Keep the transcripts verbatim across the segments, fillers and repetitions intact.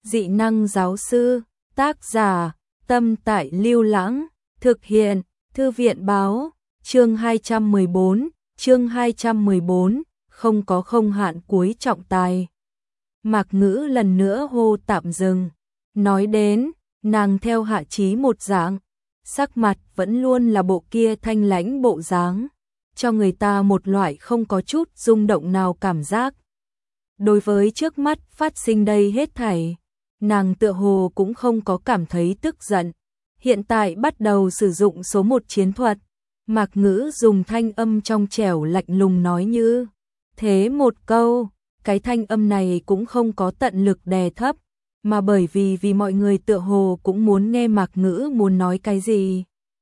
Dị năng giáo sư, tác giả, Tâm Tại Lưu Lãng, thực hiện, Thư viện báo, chương hai trăm mười bốn, chương hai trăm mười bốn, không có không hạn cuối trọng tài. Mạc Ngữ lần nữa hô tạm dừng, nói đến, nàng theo Hạ Chí một dạng, sắc mặt vẫn luôn là bộ kia thanh lãnh bộ dáng, cho người ta một loại không có chút rung động nào cảm giác. Đối với trước mắt phát sinh đây hết thảy, nàng tựa hồ cũng không có cảm thấy tức giận. Hiện tại bắt đầu sử dụng số một chiến thuật, Mạc Ngữ dùng thanh âm trong trẻo lạnh lùng nói như thế một câu, cái thanh âm này cũng không có tận lực đè thấp, mà bởi vì vì mọi người tựa hồ cũng muốn nghe Mạc Ngữ muốn nói cái gì.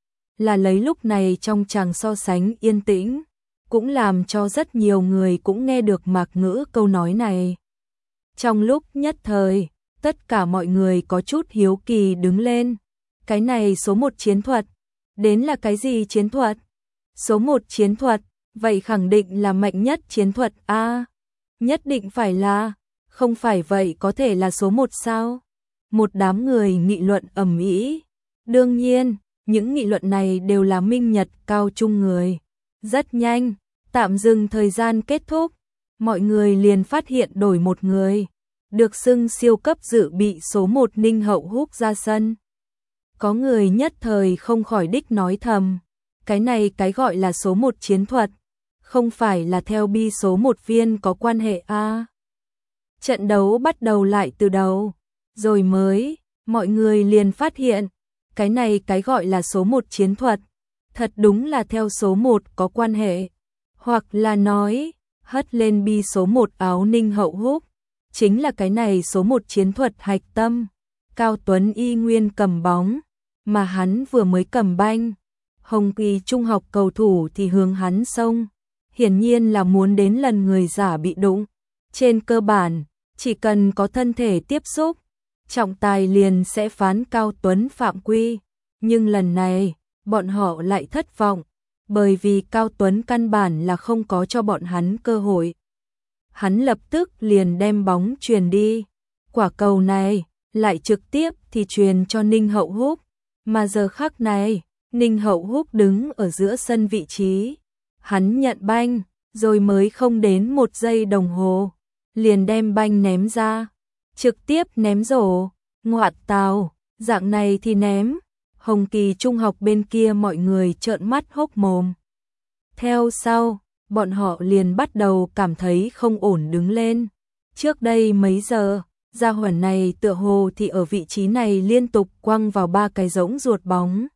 Là lấy lúc này trong tràng so sánh yên tĩnh, cũng làm cho rất nhiều người cũng nghe được Mạc Ngữ câu nói này. Trong lúc nhất thời, tất cả mọi người có chút hiếu kỳ đứng lên. Cái này số một chiến thuật, đến là cái gì chiến thuật? Số một chiến thuật, vậy khẳng định là mạnh nhất chiến thuật a. Nhất định phải là, không phải vậy có thể là số một sao? Một đám người nghị luận ầm ĩ. Đương nhiên, những nghị luận này đều là minh nhật cao trung người. Rất nhanh, tạm dừng thời gian kết thúc, mọi người liền phát hiện đổi một người, được xưng siêu cấp dự bị số một Ninh Hậu Húc ra sân. Có người nhất thời không khỏi đích nói thầm, cái này cái gọi là số một chiến thuật, không phải là theo bi số một viên có quan hệ a. À. Trận đấu bắt đầu lại từ đầu, rồi mới, mọi người liền phát hiện, cái này cái gọi là số một chiến thuật, thật đúng là theo số một có quan hệ, hoặc là nói, hất lên bi số một áo Ninh Hậu Húc, chính là cái này số một chiến thuật hạch tâm. Cao Tuấn y nguyên cầm bóng, mà hắn vừa mới cầm banh, Hồng Kỳ trung học cầu thủ thì hướng hắn xông, hiển nhiên là muốn đến lần người giả bị đụng. Trên cơ bản, chỉ cần có thân thể tiếp xúc, trọng tài liền sẽ phán Cao Tuấn phạm quy, nhưng lần này, bọn họ lại thất vọng, bởi vì Cao Tuấn căn bản là không có cho bọn hắn cơ hội. Hắn lập tức liền đem bóng truyền đi, quả cầu này lại trực tiếp thì truyền cho Ninh Hậu Húc, mà giờ khắc này, Ninh Hậu Húc đứng ở giữa sân vị trí, hắn nhận banh, rồi mới không đến một giây đồng hồ, liền đem banh ném ra, trực tiếp ném rổ, ngoạn tào, dạng này thì ném. Hồng Kỳ trung học bên kia mọi người trợn mắt hốc mồm. Theo sau, bọn họ liền bắt đầu cảm thấy không ổn đứng lên. Trước đây mấy giờ, gia hỏa này tựa hồ thì ở vị trí này liên tục quăng vào ba cái rỗng ruột bóng.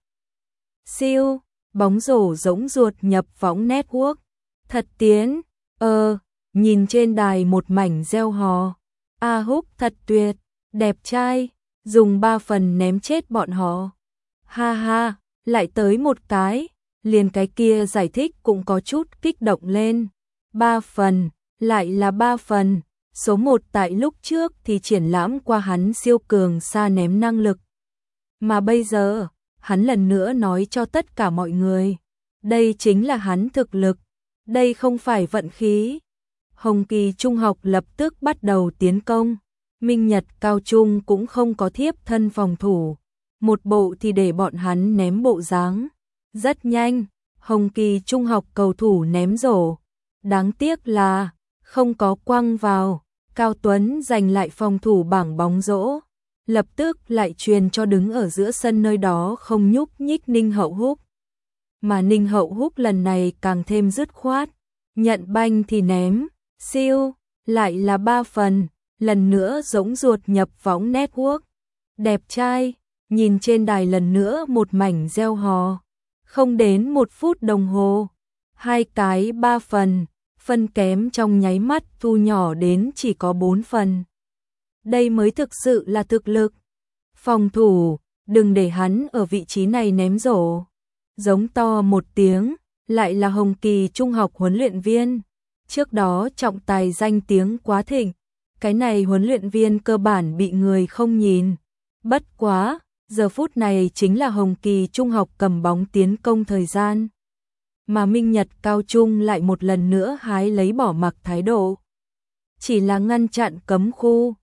Siêu, bóng rổ rỗng ruột nhập võng network. Thật tiến, ờ, nhìn trên đài một mảnh reo hò. A Húc thật tuyệt, đẹp trai, dùng ba phần ném chết bọn họ. Ha ha, lại tới một cái, liền cái kia giải thích cũng có chút kích động lên. Ba phần, lại là ba phần. Số một tại lúc trước thì triển lãm qua hắn siêu cường xa ném năng lực. Mà bây giờ, hắn lần nữa nói cho tất cả mọi người. Đây chính là hắn thực lực. Đây không phải vận khí. Hồng Kỳ trung học lập tức bắt đầu tiến công. Minh Nhật cao trung cũng không có thiếp thân phòng thủ. Một bộ thì để bọn hắn ném bộ dáng. Rất nhanh, Hồng Kỳ trung học cầu thủ ném rổ. Đáng tiếc là không có quăng vào. Cao Tuấn giành lại phòng thủ bảng bóng rổ, lập tức lại truyền cho đứng ở giữa sân nơi đó không nhúc nhích Ninh Hậu Húc. Mà Ninh Hậu Húc lần này càng thêm dứt khoát, nhận banh thì ném, siêu, lại là ba phần, lần nữa rỗng ruột nhập võng network. Đẹp trai, nhìn trên đài lần nữa một mảnh reo hò, không đến một phút đồng hồ, hai cái ba phần. Phân kém trong nháy mắt thu nhỏ đến chỉ có bốn phần. Đây mới thực sự là thực lực. Phòng thủ, đừng để hắn ở vị trí này ném rổ. Giống to một tiếng, lại là Hồng Kỳ trung học huấn luyện viên. Trước đó trọng tài danh tiếng quá thịnh, cái này huấn luyện viên cơ bản bị người không nhìn. Bất quá, giờ phút này chính là Hồng Kỳ trung học cầm bóng tiến công thời gian. Mà Minh Nhật cao trung lại một lần nữa hái lấy bỏ mặc thái độ. Chỉ là ngăn chặn cấm khu,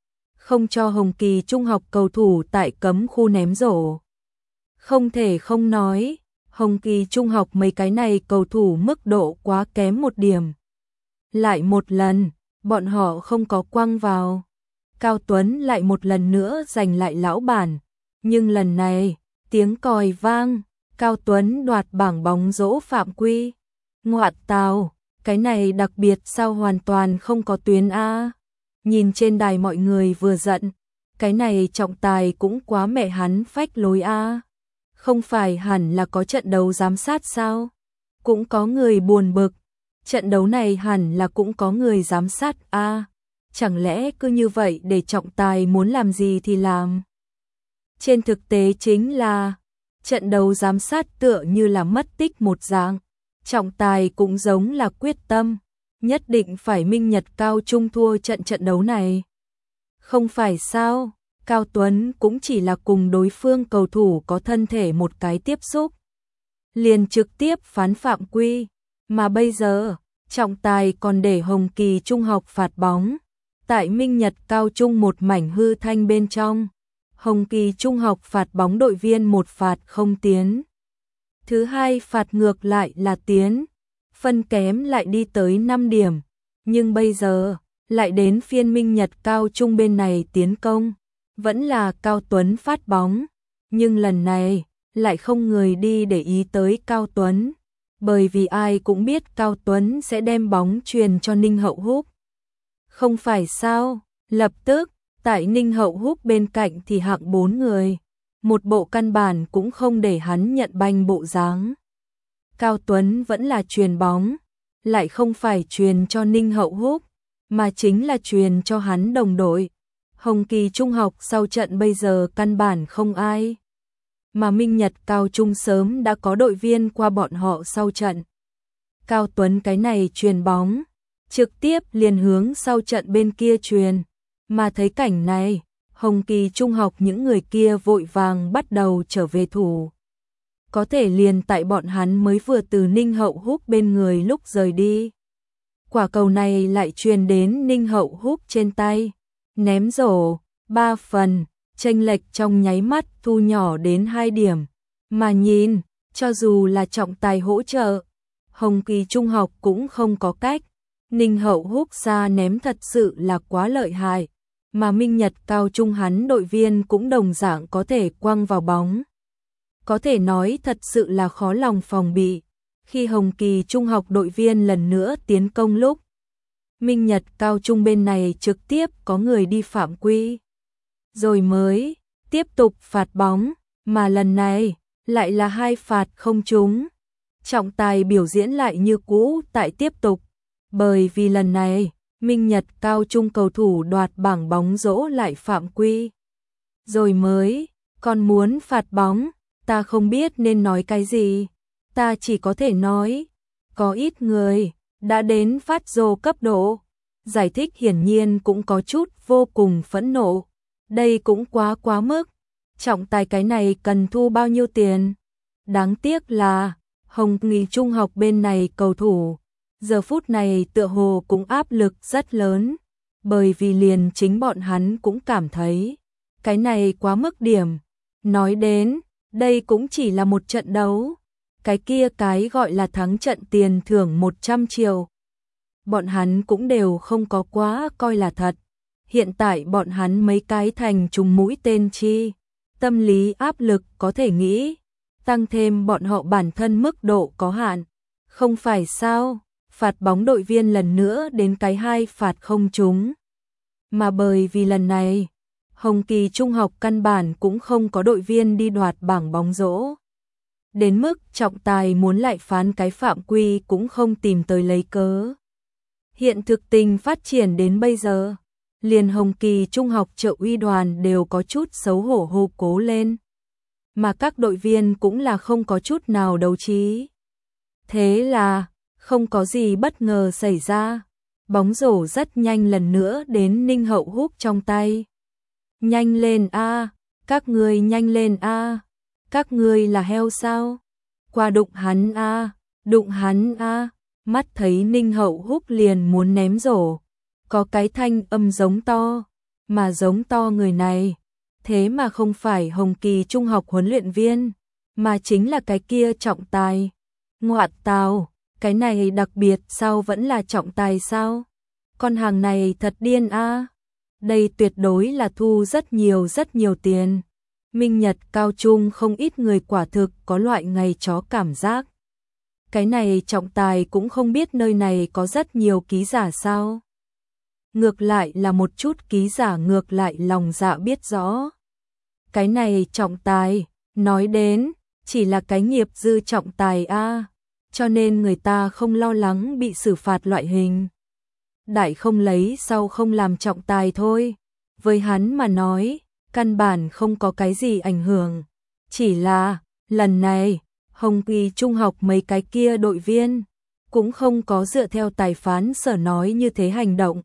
không cho Hồng Kỳ Trung học cầu thủ tại cấm khu ném rổ. Không thể không nói, Hồng Kỳ Trung học mấy cái này cầu thủ mức độ quá kém một điểm. Lại một lần, bọn họ không có quăng vào. Cao Tuấn lại một lần nữa giành lại lão bản, nhưng lần này, tiếng còi vang, Cao Tuấn đoạt bảng bóng rổ phạm quy. Ngoạn tào, cái này đặc biệt sao hoàn toàn không có tuyến A. Nhìn trên đài mọi người vừa giận, cái này trọng tài cũng quá mẹ hắn phách lối A. Không phải hẳn là có trận đấu giám sát sao? Cũng có người buồn bực, trận đấu này hẳn là cũng có người giám sát A. Chẳng lẽ cứ như vậy để trọng tài muốn làm gì thì làm? Trên thực tế chính là, trận đấu giám sát tựa như là mất tích một dạng. Trọng tài cũng giống là quyết tâm, nhất định phải Minh Nhật Cao Trung thua trận trận đấu này. Không phải sao, Cao Tuấn cũng chỉ là cùng đối phương cầu thủ có thân thể một cái tiếp xúc. Liền trực tiếp phán phạm quy, mà bây giờ, trọng tài còn để Hồng Kỳ Trung học phạt bóng. Tại Minh Nhật Cao Trung một mảnh hư thanh bên trong, Hồng Kỳ Trung học phạt bóng đội viên một phạt không tiến. Thứ hai phạt ngược lại là tiến, phân kém lại đi tới năm điểm, nhưng bây giờ lại đến phiên Minh Nhật Cao Trung bên này tiến công, vẫn là Cao Tuấn phát bóng, nhưng lần này lại không người đi để ý tới Cao Tuấn, bởi vì ai cũng biết Cao Tuấn sẽ đem bóng truyền cho Ninh Hậu Húc. Không phải sao, lập tức, tại Ninh Hậu Húc bên cạnh thì hạng bốn người. Một bộ căn bản cũng không để hắn nhận banh bộ dáng. Cao Tuấn vẫn là truyền bóng, lại không phải truyền cho Ninh Hậu Húc, mà chính là truyền cho hắn đồng đội. Hồng Kỳ Trung học sau trận bây giờ căn bản không ai. Mà Minh Nhật Cao Trung sớm đã có đội viên qua bọn họ sau trận. Cao Tuấn cái này truyền bóng, trực tiếp liền hướng sau trận bên kia truyền, mà thấy cảnh này, Hồng Kỳ Trung học những người kia vội vàng bắt đầu trở về thủ. Có thể liền tại bọn hắn mới vừa từ Ninh Hậu Húc bên người lúc rời đi. Quả cầu này lại truyền đến Ninh Hậu Húc trên tay, ném rổ, ba phần, chênh lệch trong nháy mắt thu nhỏ đến hai điểm. Mà nhìn, cho dù là trọng tài hỗ trợ, Hồng Kỳ Trung học cũng không có cách. Ninh Hậu Húc ra ném thật sự là quá lợi hại, mà Minh Nhật Cao Trung hắn đội viên cũng đồng dạng có thể quăng vào bóng. Có thể nói thật sự là khó lòng phòng bị. Khi Hồng Kỳ Trung học đội viên lần nữa tiến công lúc, Minh Nhật Cao Trung bên này trực tiếp có người đi phạm quy. Rồi mới tiếp tục phạt bóng, mà lần này lại là hai phạt không trúng. Trọng tài biểu diễn lại như cũ tại tiếp tục, bởi vì lần này Minh Nhật Cao Trung cầu thủ đoạt bảng bóng rổ lại phạm quy. Rồi mới, còn muốn phạt bóng, ta không biết nên nói cái gì. Ta chỉ có thể nói, có ít người đã đến phát rồ cấp độ. Giải thích hiển nhiên cũng có chút vô cùng phẫn nộ. Đây cũng quá quá mức. Trọng tài cái này cần thu bao nhiêu tiền? Đáng tiếc là Hồng Kỳ Trung học bên này cầu thủ giờ phút này tựa hồ cũng áp lực rất lớn, bởi vì liền chính bọn hắn cũng cảm thấy cái này quá mức điểm. Nói đến, đây cũng chỉ là một trận đấu, cái kia cái gọi là thắng trận tiền thưởng một trăm triệu. Bọn hắn cũng đều không có quá coi là thật. Hiện tại bọn hắn mấy cái thành trùng mũi tên chi, tâm lý áp lực có thể nghĩ, tăng thêm bọn họ bản thân mức độ có hạn. Không phải sao? Phạt bóng đội viên lần nữa đến cái hai phạt không trúng. Mà bởi vì lần này, Hồng Kỳ Trung học căn bản cũng không có đội viên đi đoạt bảng bóng rổ. Đến mức trọng tài muốn lại phán cái phạm quy cũng không tìm tới lấy cớ. Hiện thực tình phát triển đến bây giờ, liền Hồng Kỳ Trung học Trợ Uy đoàn đều có chút xấu hổ hô cố lên. Mà các đội viên cũng là không có chút nào đấu trí. Thế là không có gì bất ngờ xảy ra, bóng rổ rất nhanh lần nữa đến Ninh Hậu Húc trong tay. Nhanh lên a, các ngươi nhanh lên a, các ngươi là heo sao? Qua đụng hắn a, đụng hắn a. Mắt thấy Ninh Hậu Húc liền muốn ném rổ, có cái thanh âm giống to, mà giống to người này, thế mà không phải Hồng Kỳ trung học huấn luyện viên, mà chính là cái kia trọng tài. Ngoạn tào, cái này đặc biệt sao vẫn là trọng tài sao? Con hàng này thật điên a. Đây tuyệt đối là thu rất nhiều rất nhiều tiền. Minh Nhật cao trung không ít người quả thực có loại ngày chó cảm giác. Cái này trọng tài cũng không biết nơi này có rất nhiều ký giả sao? Ngược lại là một chút ký giả ngược lại lòng dạ biết rõ. Cái này trọng tài, nói đến, chỉ là cái nghiệp dư trọng tài a, cho nên người ta không lo lắng bị xử phạt loại hình. Đại không lấy sau không làm trọng tài thôi. Với hắn mà nói, căn bản không có cái gì ảnh hưởng. Chỉ là, lần này, Hồng Kỳ trung học mấy cái kia đội viên, cũng không có dựa theo tài phán sở nói như thế hành động.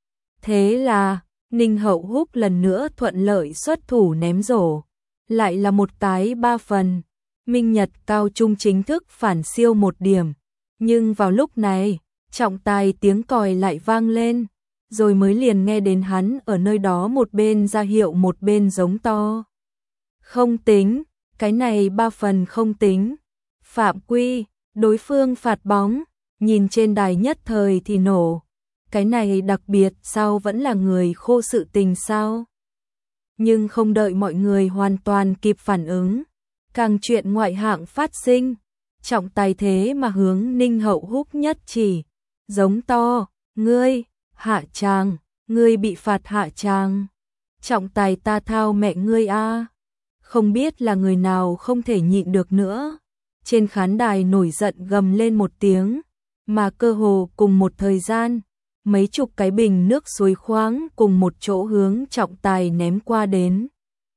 Thế là, Ninh Hậu Húc lần nữa thuận lợi xuất thủ ném rổ. Lại là một cái ba phần. Minh Nhật cao trung chính thức phản siêu một điểm. Nhưng vào lúc này, trọng tài tiếng còi lại vang lên. Rồi mới liền nghe đến hắn ở nơi đó một bên ra hiệu một bên giống to. Không tính, cái này ba phần không tính. Phạm quy, đối phương phạt bóng, nhìn trên đài nhất thời thì nổ. Cái này đặc biệt sao vẫn là người khô sự tình sao? Nhưng không đợi mọi người hoàn toàn kịp phản ứng. Càng chuyện ngoại hạng phát sinh. Trọng tài thế mà hướng Ninh Hậu Húc nhất chỉ. Giống to, ngươi, hạ tràng, ngươi bị phạt hạ tràng. Trọng tài ta thao mẹ ngươi a. Không biết là người nào không thể nhịn được nữa. Trên khán đài nổi giận gầm lên một tiếng. Mà cơ hồ cùng một thời gian. Mấy chục cái bình nước suối khoáng cùng một chỗ hướng trọng tài ném qua đến.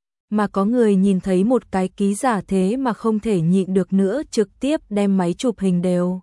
Mà có người nhìn thấy một cái ký giả thế mà không thể nhịn được nữa trực tiếp đem máy chụp hình đều.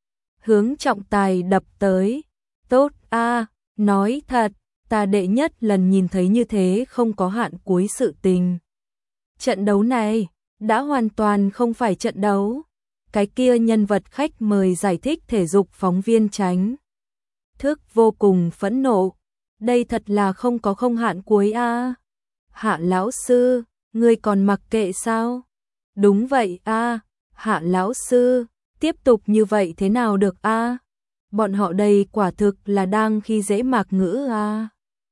Hướng trọng tài đập tới. Tốt a, nói thật, ta đệ nhất lần nhìn thấy như thế không có hạn cuối sự tình. Trận đấu này, đã hoàn toàn không phải trận đấu. Cái kia nhân vật khách mời giải thích thể dục phóng viên tránh thức vô cùng phẫn nộ. Đây thật là không có không hạn cuối a. Hạ lão sư, ngươi còn mặc kệ sao? Đúng vậy a, Hạ lão sư, tiếp tục như vậy thế nào được a? Bọn họ đây quả thực là đang khi dễ Mạc Ngữ a.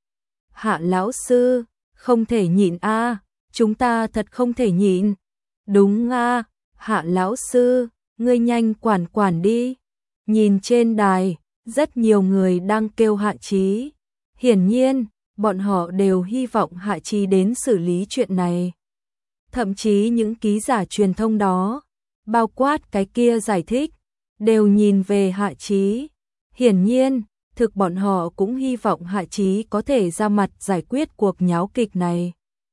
Hạ lão sư, không thể nhịn a, chúng ta thật không thể nhịn. Đúng a, Hạ lão sư, ngươi nhanh quản quản đi. Nhìn trên đài, rất nhiều người đang kêu Hạ Chí. Hiển nhiên, bọn họ đều hy vọng Hạ Chí đến xử lý chuyện này. Thậm chí những ký giả truyền thông đó, bao quát cái kia giải thích, đều nhìn về Hạ Chí. Hiển nhiên, thực bọn họ cũng hy vọng Hạ Chí có thể ra mặt giải quyết cuộc nháo kịch này.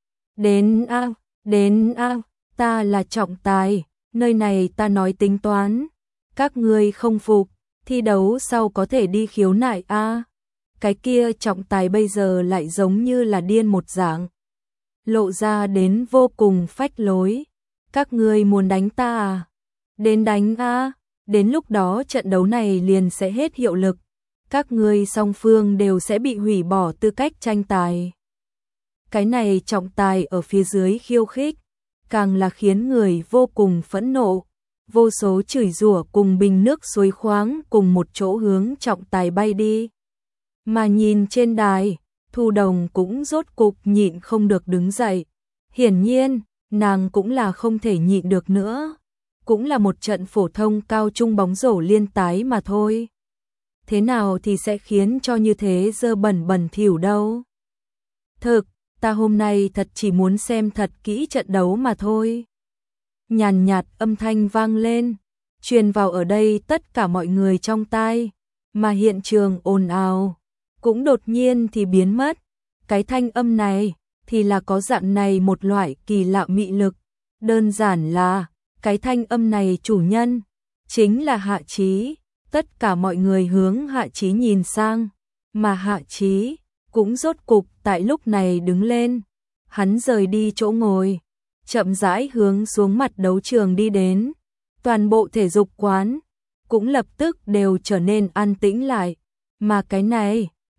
Đến a, đến a, ta là trọng tài, nơi này ta nói tính toán. Các ngươi không phục, thi đấu sau có thể đi khiếu nại a. Cái kia trọng tài bây giờ lại giống như là điên một dạng. Lộ ra đến vô cùng phách lối. Các ngươi muốn đánh ta à? Đến đánh a, đến lúc đó trận đấu này liền sẽ hết hiệu lực. Các ngươi song phương đều sẽ bị hủy bỏ tư cách tranh tài. Cái này trọng tài ở phía dưới khiêu khích, càng là khiến người vô cùng phẫn nộ. Vô số chửi rủa cùng bình nước suối khoáng cùng một chỗ hướng trọng tài bay đi. Mà nhìn trên đài, Thu Đồng cũng rốt cục nhịn không được đứng dậy. Hiển nhiên, nàng cũng là không thể nhịn được nữa. Cũng là một trận phổ thông cao trung bóng rổ liên tái mà thôi. Thế nào thì sẽ khiến cho như thế dơ bẩn bẩn thỉu đâu. Thực, ta hôm nay thật chỉ muốn xem thật kỹ trận đấu mà thôi. Nhàn nhạt âm thanh vang lên, truyền vào ở đây tất cả mọi người trong tai, mà hiện trường ồn ào, cũng đột nhiên thì biến mất. Cái thanh âm này thì là có dạng này một loại kỳ lạ mị lực, đơn giản là cái thanh âm này chủ nhân chính là Hạ Chí. Tất cả mọi người hướng Hạ Chí nhìn sang, mà Hạ Chí cũng rốt cục tại lúc này đứng lên. Hắn rời đi chỗ ngồi, chậm rãi hướng xuống mặt đấu trường đi đến. Toàn bộ thể dục quán cũng lập tức đều trở nên an tĩnh lại, mà cái này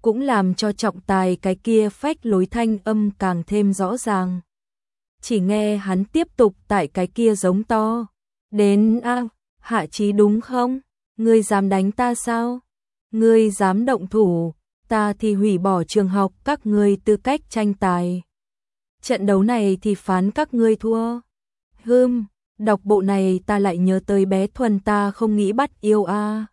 cũng làm cho trọng tài cái kia phách lối thanh âm càng thêm rõ ràng. Chỉ nghe hắn tiếp tục tại cái kia giống to. Đến a, Hạ Chí đúng không? Ngươi dám đánh ta sao? Ngươi dám động thủ, ta thì hủy bỏ trường học các ngươi tư cách tranh tài. Trận đấu này thì phán các ngươi thua. Hừm, đọc bộ này ta lại nhớ tới bé Thuần ta không nghĩ bắt yêu a.